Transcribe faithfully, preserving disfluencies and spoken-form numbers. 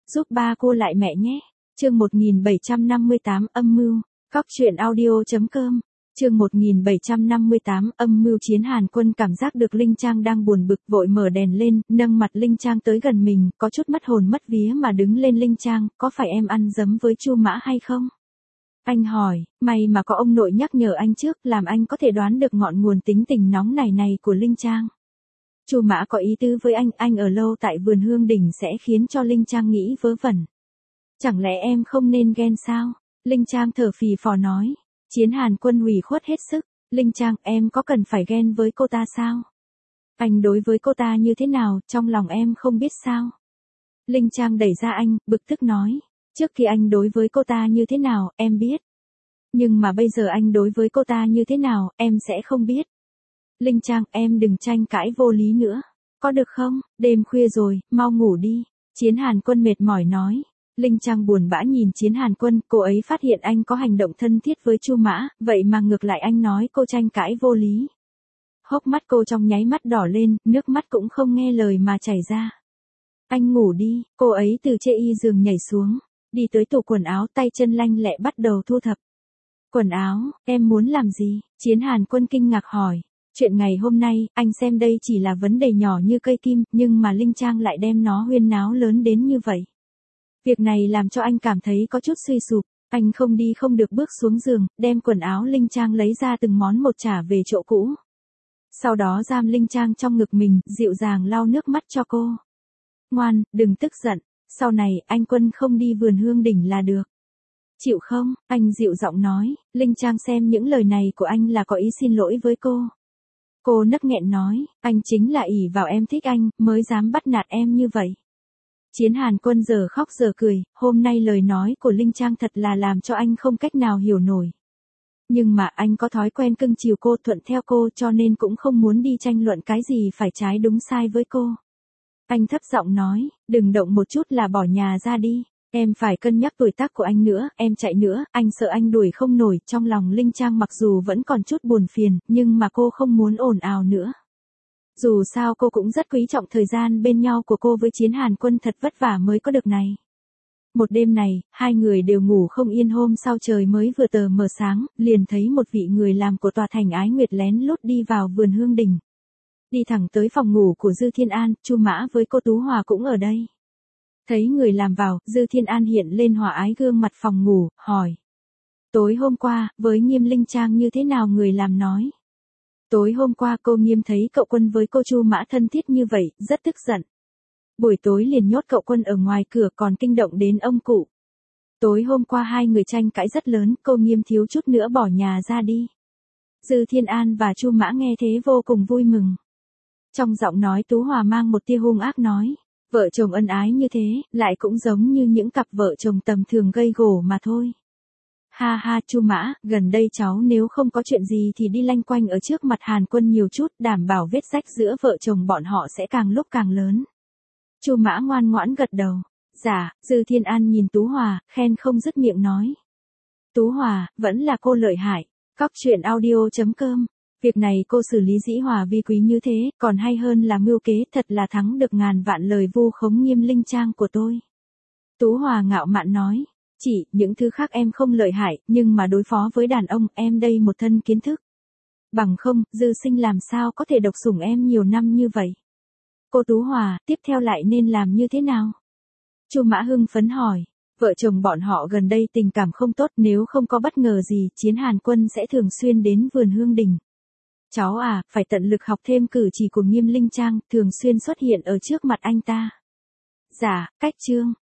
giúp ba cô lại mẹ nhé. Chương một nghìn bảy trăm năm mươi tám âm mưu. Cóc truyện audio chấm com. Chương một nghìn bảy trăm năm mươi tám âm mưu. Chiến Hàn Quân cảm giác được Linh Trang đang buồn bực, vội mở đèn lên, nâng mặt Linh Trang tới gần mình, có chút mất hồn mất vía mà đứng lên. Linh Trang, có phải em ăn dấm với Chu Mã hay không? Anh hỏi, may mà có ông nội nhắc nhở anh trước, làm anh có thể đoán được ngọn nguồn tính tình nóng này này của Linh Trang. Chu Mã có ý tứ với anh, anh ở lâu tại vườn Hương Đình sẽ khiến cho Linh Trang nghĩ vớ vẩn. Chẳng lẽ em không nên ghen sao? Linh Trang thở phì phò nói. Chiến Hàn Quân ủy khuất hết sức. Linh Trang, em có cần phải ghen với cô ta sao? Anh đối với cô ta như thế nào, trong lòng em không biết sao? Linh Trang đẩy ra anh, bực tức nói. Trước khi anh đối với cô ta như thế nào, em biết. Nhưng mà bây giờ anh đối với cô ta như thế nào, em sẽ không biết. Linh Trang, em đừng tranh cãi vô lý nữa. Có được không? Đêm khuya rồi, mau ngủ đi. Chiến Hàn Quân mệt mỏi nói. Linh Trang buồn bã nhìn Chiến Hàn Quân, cô ấy phát hiện anh có hành động thân thiết với Chu Mã, vậy mà ngược lại anh nói cô tranh cãi vô lý. Hốc mắt cô trong nháy mắt đỏ lên, nước mắt cũng không nghe lời mà chảy ra. Anh ngủ đi, cô ấy từ chê y giường nhảy xuống, đi tới tủ quần áo, tay chân lanh lẹ bắt đầu thu thập. Quần áo, em muốn làm gì? Chiến Hàn Quân kinh ngạc hỏi. Chuyện ngày hôm nay, anh xem đây chỉ là vấn đề nhỏ như cây kim, nhưng mà Linh Trang lại đem nó huyên náo lớn đến như vậy. Việc này làm cho anh cảm thấy có chút suy sụp, anh không đi không được bước xuống giường, đem quần áo Linh Trang lấy ra từng món một trả về chỗ cũ. Sau đó giam Linh Trang trong ngực mình, dịu dàng lau nước mắt cho cô. Ngoan, đừng tức giận, sau này anh Quân không đi vườn Hương Đỉnh là được. Chịu không? Anh dịu giọng nói. Linh Trang xem những lời này của anh là có ý xin lỗi với cô. Cô nấc nghẹn nói, anh chính là ỷ vào em thích anh, mới dám bắt nạt em như vậy. Chiến Hàn Quân giờ khóc giờ cười, hôm nay lời nói của Linh Trang thật là làm cho anh không cách nào hiểu nổi. Nhưng mà anh có thói quen cưng chiều cô, thuận theo cô, cho nên cũng không muốn đi tranh luận cái gì phải trái đúng sai với cô. Anh thấp giọng nói, đừng động một chút là bỏ nhà ra đi. Em phải cân nhắc tuổi tác của anh nữa, em chạy nữa, anh sợ anh đuổi không nổi. Trong lòng Linh Trang mặc dù vẫn còn chút buồn phiền, nhưng mà cô không muốn ồn ào nữa. Dù sao cô cũng rất quý trọng thời gian bên nhau của cô với Chiến Hàn Quân, thật vất vả mới có được này. Một đêm này, hai người đều ngủ không yên. Hôm sau trời mới vừa tờ mờ sáng, liền thấy một vị người làm của tòa thành Ái Nguyệt lén lút đi vào vườn Hương Đình. Đi thẳng tới phòng ngủ của Dư Thiên An, Chu Mã với cô Tú Hòa cũng ở đây. Thấy người làm vào, Dư Thiên An hiện lên hòa ái gương mặt phòng ngủ, hỏi. Tối hôm qua, với Nghiêm Linh Trang như thế nào? Người làm nói. Tối hôm qua cô Nghiêm thấy cậu Quân với cô Chu Mã thân thiết như vậy, rất tức giận. Buổi tối liền nhốt cậu Quân ở ngoài cửa, còn kinh động đến ông cụ. Tối hôm qua hai người tranh cãi rất lớn, cô Nghiêm thiếu chút nữa bỏ nhà ra đi. Dư Thiên An và Chu Mã nghe thế vô cùng vui mừng. Trong giọng nói Tú Hòa mang một tia hung ác nói. Vợ chồng ân ái như thế, lại cũng giống như những cặp vợ chồng tầm thường gây gổ mà thôi. Ha ha, Chu Mã, gần đây cháu nếu không có chuyện gì thì đi lanh quanh ở trước mặt Hàn Quân nhiều chút, đảm bảo vết rách giữa vợ chồng bọn họ sẽ càng lúc càng lớn. Chu Mã ngoan ngoãn gật đầu. Dạ, Dư Thiên An nhìn Tú Hòa, khen không dứt miệng nói. Tú Hòa, vẫn là cô lợi hại. Cóc truyện audio chấm com. Việc này cô xử lý dĩ hòa vi quý như thế, còn hay hơn là mưu kế, thật là thắng được ngàn vạn lời vu khống Nghiêm Linh Trang của tôi. Tú Hòa ngạo mạn nói. Chỉ, những thứ khác em không lợi hại, nhưng mà đối phó với đàn ông, em đây một thân kiến thức. Bằng không, Dư Sinh làm sao có thể độc sủng em nhiều năm như vậy? Cô Tú Hòa, tiếp theo lại nên làm như thế nào? Chu Mã hưng phấn hỏi. Vợ chồng bọn họ gần đây tình cảm không tốt, nếu không có bất ngờ gì, Chiến Hàn Quân sẽ thường xuyên đến vườn Hương Đình. Cháu à, phải tận lực học thêm cử chỉ của Nghiêm Linh Trang, thường xuyên xuất hiện ở trước mặt anh ta. Dạ, cách chương.